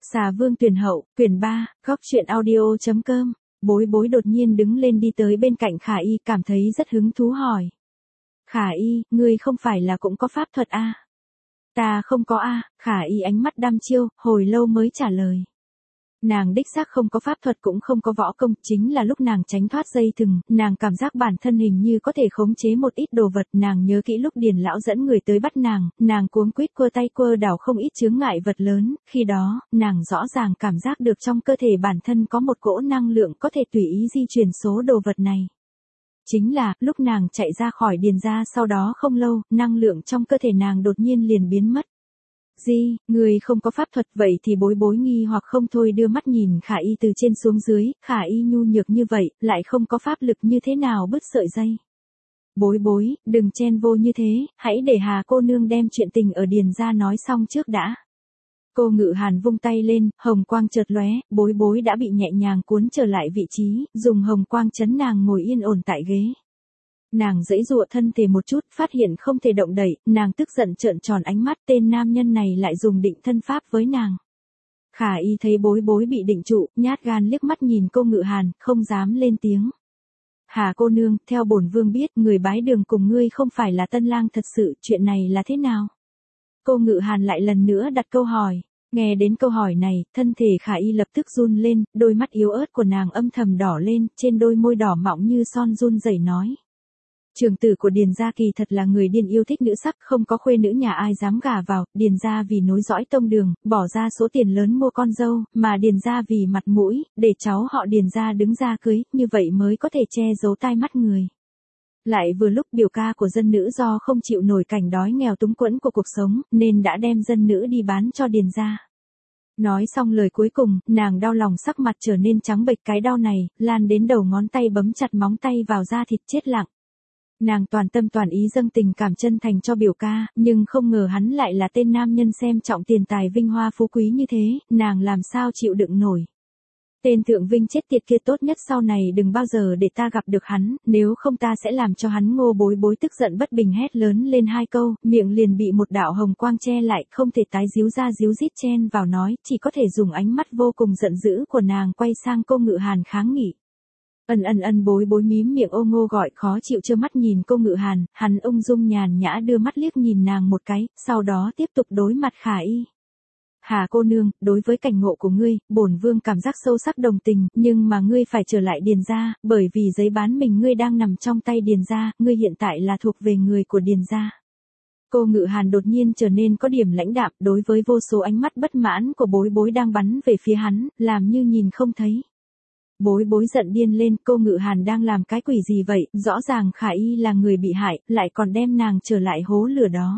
Xà Vương Tuyển Hậu, quyển 3, góc truyện audio.com. Bối bối đột nhiên đứng lên đi tới bên cạnh Khả Y, cảm thấy rất hứng thú hỏi. Khả Y, ngươi không phải là cũng có pháp thuật à? Ta không có à, Khả Y ánh mắt đăm chiêu, hồi lâu mới trả lời. Nàng đích xác không có pháp thuật cũng không có võ công, chính là lúc nàng tránh thoát dây thừng, nàng cảm giác bản thân hình như có thể khống chế một ít đồ vật, nàng nhớ kỹ lúc Điền lão dẫn người tới bắt nàng cuống quýt quơ tay quơ đảo không ít chướng ngại vật lớn, khi đó, nàng rõ ràng cảm giác được trong cơ thể bản thân có một cỗ năng lượng có thể tùy ý di chuyển số đồ vật này. Chính là, lúc nàng chạy ra khỏi Điền gia sau đó không lâu, năng lượng trong cơ thể nàng đột nhiên liền biến mất. Gì, người không có pháp thuật vậy thì bối bối nghi hoặc không thôi đưa mắt nhìn Khả Y từ trên xuống dưới, Khả Y nhu nhược như vậy, lại không có pháp lực như thế nào bứt sợi dây. Bối bối, đừng chen vô như thế, hãy để Hà cô nương đem chuyện tình ở Điền gia nói xong trước đã. Cô Ngự Hàn vung tay lên, hồng quang chợt lóe, bối bối đã bị nhẹ nhàng cuốn trở lại vị trí, dùng hồng quang chấn nàng ngồi yên ổn tại ghế. Nàng giãy giụa thân thể một chút, phát hiện không thể động đậy, nàng tức giận trợn tròn ánh mắt, tên nam nhân này lại dùng định thân pháp với nàng. Khả Y thấy bối bối bị định trụ, nhát gan liếc mắt nhìn cô Ngự Hàn, không dám lên tiếng. Hà cô nương, theo bổn vương biết, người bái đường cùng ngươi không phải là tân lang thật sự, chuyện này là thế nào? Cô Ngự Hàn lại lần nữa đặt câu hỏi. Nghe đến câu hỏi này, thân thể Khả Y lập tức run lên, đôi mắt yếu ớt của nàng âm thầm đỏ lên, trên đôi môi đỏ mọng như son run rẩy nói. Trưởng tử của Điền gia kỳ thật là người điên yêu thích nữ sắc, không có khuê nữ nhà ai dám gả vào, Điền gia vì nối dõi tông đường, bỏ ra số tiền lớn mua con dâu, mà Điền gia vì mặt mũi, để cháu họ Điền gia đứng ra cưới, như vậy mới có thể che giấu tai mắt người. Lại vừa lúc biểu ca của dân nữ do không chịu nổi cảnh đói nghèo túng quẫn của cuộc sống, nên đã đem dân nữ đi bán cho Điền gia. Nói xong lời cuối cùng, nàng đau lòng sắc mặt trở nên trắng bệch, cái đau này, lan đến đầu ngón tay bấm chặt móng tay vào da thịt chết lặng. Nàng toàn tâm toàn ý dâng tình cảm chân thành cho biểu ca, nhưng không ngờ hắn lại là tên nam nhân xem trọng tiền tài vinh hoa phú quý như thế, nàng làm sao chịu đựng nổi. Tên thượng vinh chết tiệt kia tốt nhất sau này đừng bao giờ để ta gặp được hắn, nếu không ta sẽ làm cho hắn ngô bối bối tức giận bất bình hét lớn lên hai câu, miệng liền bị một đạo hồng quang che lại, không thể tái díu ra díu dít chen vào nói, chỉ có thể dùng ánh mắt vô cùng giận dữ của nàng quay sang cô Ngự Hàn kháng nghị. Bối bối mím miệng ô ngô gọi khó chịu trơ mắt nhìn cô Ngự Hàn, hắn ung dung nhàn nhã đưa mắt liếc nhìn nàng một cái, sau đó tiếp tục đối mặt Khả Y. Hà cô nương, đối với cảnh ngộ của ngươi, bổn vương cảm giác sâu sắc đồng tình, nhưng mà ngươi phải trở lại Điền gia, bởi vì giấy bán mình ngươi đang nằm trong tay Điền gia, ngươi hiện tại là thuộc về người của Điền gia. Cô Ngự Hàn đột nhiên trở nên có điểm lãnh đạm, đối với vô số ánh mắt bất mãn của bối bối đang bắn về phía hắn, làm như nhìn không thấy. Bối bối giận điên lên, cô Ngự Hàn đang làm cái quỷ gì vậy, rõ ràng Khả Y là người bị hại, lại còn đem nàng trở lại hố lửa đó.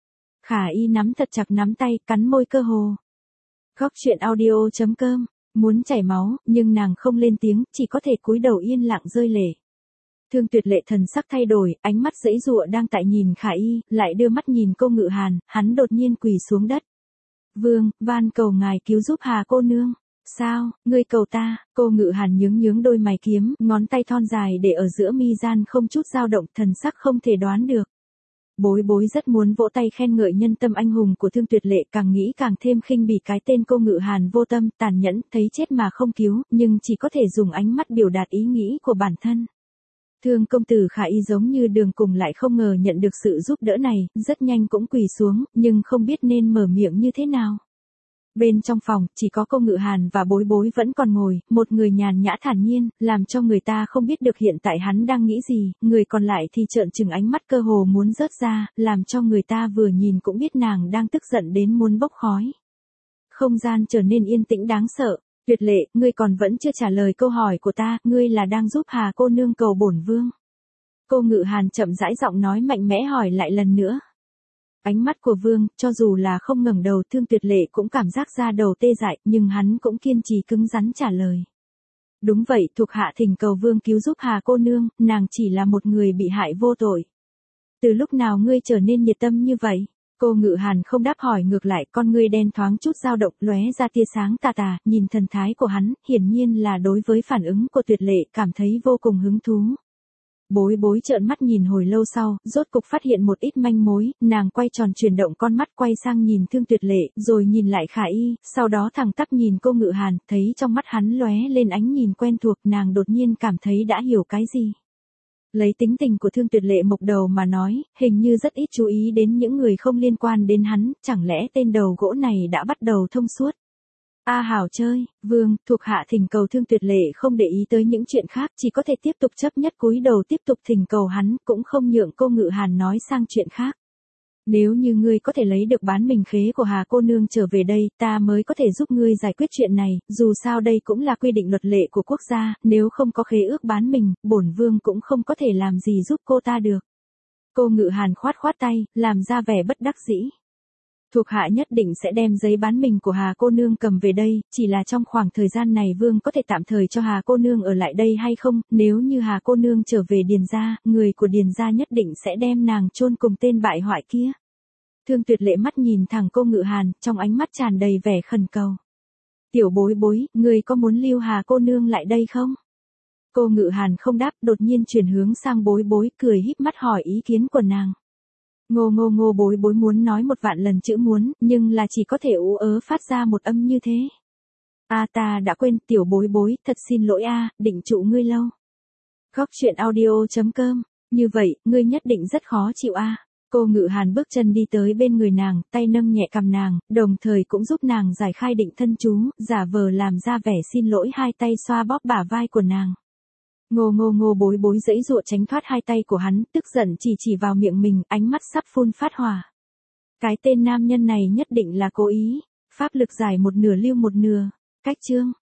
Khả Y nắm thật chặt nắm tay, cắn môi cơ hồ. Góc truyện audio.com, muốn chảy máu, nhưng nàng không lên tiếng, chỉ có thể cúi đầu yên lặng rơi lệ. Thương Tuyệt Lệ thần sắc thay đổi, ánh mắt giãy giụa đang tại nhìn Khả Y, lại đưa mắt nhìn cô Ngự Hàn, hắn đột nhiên quỳ xuống đất. Vương, van cầu ngài cứu giúp Hà cô nương. Sao, ngươi cầu ta? Cô Ngự Hàn nhướng đôi mày kiếm, ngón tay thon dài để ở giữa mi gian không chút dao động, thần sắc không thể đoán được. Bối bối rất muốn vỗ tay khen ngợi nhân tâm anh hùng của Thương Tuyệt Lệ, càng nghĩ càng thêm khinh bỉ cái tên cô Ngự Hàn vô tâm, tàn nhẫn, thấy chết mà không cứu, nhưng chỉ có thể dùng ánh mắt biểu đạt ý nghĩ của bản thân. Thương công tử Khả Y giống như đường cùng lại không ngờ nhận được sự giúp đỡ này, rất nhanh cũng quỳ xuống, nhưng không biết nên mở miệng như thế nào. Bên trong phòng, chỉ có cô Ngự Hàn và bối bối vẫn còn ngồi, một người nhàn nhã thản nhiên, làm cho người ta không biết được hiện tại hắn đang nghĩ gì, người còn lại thì trợn trừng ánh mắt cơ hồ muốn rớt ra, làm cho người ta vừa nhìn cũng biết nàng đang tức giận đến muốn bốc khói. Không gian trở nên yên tĩnh đáng sợ. Tuyệt Lệ, ngươi còn vẫn chưa trả lời câu hỏi của ta, ngươi là đang giúp Hà cô nương cầu bổn vương. Cô Ngự Hàn chậm rãi giọng nói mạnh mẽ hỏi lại lần nữa. Ánh mắt của vương, cho dù là không ngẩng đầu, Thương Tuyệt Lệ cũng cảm giác da đầu tê dại, nhưng hắn cũng kiên trì cứng rắn trả lời. Đúng vậy, thuộc hạ thỉnh cầu vương cứu giúp Hà cô nương, nàng chỉ là một người bị hại vô tội. Từ lúc nào ngươi trở nên nhiệt tâm như vậy? Cô Ngự Hàn không đáp hỏi ngược lại, con ngươi đen thoáng chút dao động, lóe ra tia sáng tà tà, nhìn thần thái của hắn, hiển nhiên là đối với phản ứng của Tuyệt Lệ cảm thấy vô cùng hứng thú. Bối bối trợn mắt nhìn hồi lâu sau, rốt cục phát hiện một ít manh mối, nàng quay tròn chuyển động con mắt quay sang nhìn Thương Tuyệt Lệ, rồi nhìn lại Khả Y, sau đó thẳng tắp nhìn cô Ngự Hàn, thấy trong mắt hắn lóe lên ánh nhìn quen thuộc, nàng đột nhiên cảm thấy đã hiểu cái gì. Lấy tính tình của Thương Tuyệt Lệ mộc đầu mà nói, hình như rất ít chú ý đến những người không liên quan đến hắn, chẳng lẽ tên đầu gỗ này đã bắt đầu thông suốt. A hảo chơi, vương, thuộc hạ thỉnh cầu Thương Tuyệt Lệ không để ý tới những chuyện khác, chỉ có thể tiếp tục chấp nhất cúi đầu tiếp tục thỉnh cầu hắn, cũng không nhượng cô Ngự Hàn nói sang chuyện khác. Nếu như ngươi có thể lấy được bán mình khế của Hà cô nương trở về đây, ta mới có thể giúp ngươi giải quyết chuyện này, dù sao đây cũng là quy định luật lệ của quốc gia, nếu không có khế ước bán mình, bổn vương cũng không có thể làm gì giúp cô ta được. Cô Ngự Hàn khoát khoát tay, làm ra vẻ bất đắc dĩ. Thuộc hạ nhất định sẽ đem giấy bán mình của Hà cô nương cầm về đây, chỉ là trong khoảng thời gian này vương có thể tạm thời cho Hà cô nương ở lại đây hay không, nếu như Hà cô nương trở về Điền gia, người của Điền gia nhất định sẽ đem nàng chôn cùng tên bại hoại kia. Thương Tuyệt Lệ mắt nhìn thẳng cô Ngự Hàn, trong ánh mắt tràn đầy vẻ khẩn cầu. Tiểu bối bối, người có muốn lưu Hà cô nương lại đây không? Cô Ngự Hàn không đáp, đột nhiên chuyển hướng sang bối bối, cười híp mắt hỏi ý kiến của nàng. Ngô bối bối muốn nói một vạn lần chữ muốn, nhưng là chỉ có thể ú ớ phát ra một âm như thế. Ta đã quên, tiểu bối bối, thật xin lỗi định trụ ngươi lâu. Góc truyện audio.com, như vậy, ngươi nhất định rất khó chịu Cô Ngự Hàn bước chân đi tới bên người nàng, tay nâng nhẹ cằm nàng, đồng thời cũng giúp nàng giải khai định thân chú, giả vờ làm ra vẻ xin lỗi, hai tay xoa bóp bả vai của nàng. Ngô bối bối giãy giụa tránh thoát hai tay của hắn, tức giận chỉ vào miệng mình, ánh mắt sắp phun phát hỏa. Cái tên nam nhân này nhất định là cố ý, pháp lực giải một nửa lưu một nửa. Cách chương